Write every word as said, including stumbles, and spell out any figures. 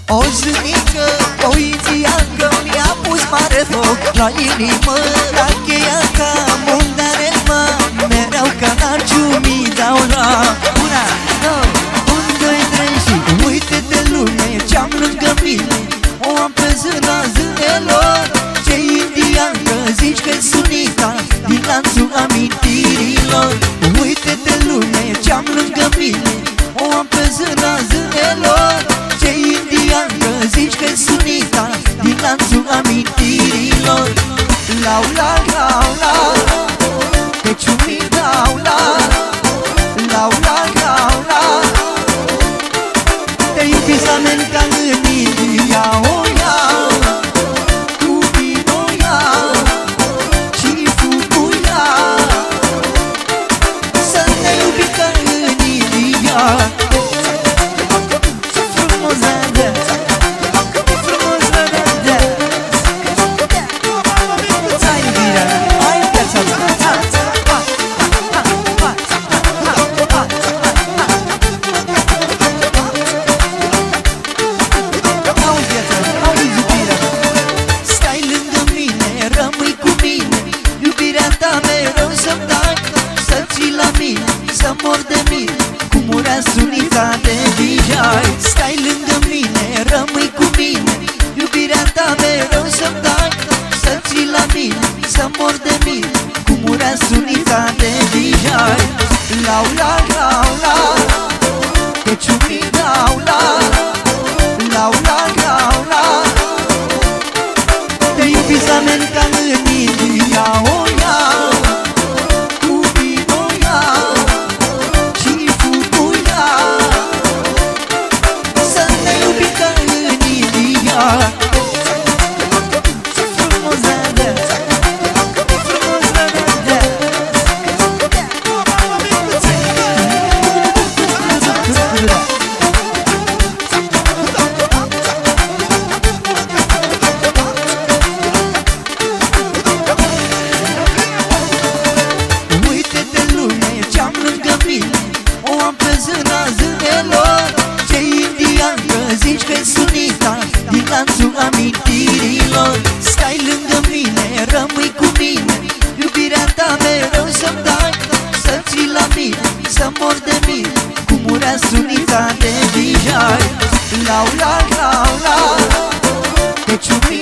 O zânică, o itiancă mi-a pus mare foc la inimă. La cheia ta mundare mă, mereu ca la ciumii dau la. Una, două, un, doi, trei și uite-te lume ce-am lângă mine. O am pe zâna zânelor. Ce indiancă zici că-i sunita din lanțul amintirilor. Uite-te lume ce-am lângă mine. O am pe zâna zânelor. Ce indiancă zici că-i sunita din lanțul amintirilor. Lau, la, lau, la, pe ciumii dau la. Lau, la, lau, la, te iubi să amen ca în India. O iau cu vino, iau și fugu, iau să ne iubi ca în India. Ce frumos vede, ce frumos vede. Hai iubirea, hai viața mea. Stai lângă mine, rămâi cu mine. Iubirea ta mereu să-mi dai. Să ții la mine, să mor de mine, cum murea sunita de vijay. Stai lângă mine, rămâi cu mine. Iubirea ta mereu să-mi dai. Să ții la mine, să mor de mine, cum murea sunita de vijay. Lau, la, lau, la, pe ciumii dau la. Lau, la, lau, la, te iubi să amen ca în India. O iau cu vino, iau și fugu, iau să ne iubi ca în India. Ce frumos vede, ce frumos vede. Uite-te lume ce-am lângă mine. O am pe zâna zânelor. Ce indiancă zici că-i sunita din lanțul amintirilor. Stai lângă mine, rămâi cu mine. Iubirea ta mereu să-mi dai. Să ții la mine, să mor de mine, cum murea sunita de vijay. Lau, la, lau, la, pe ciumii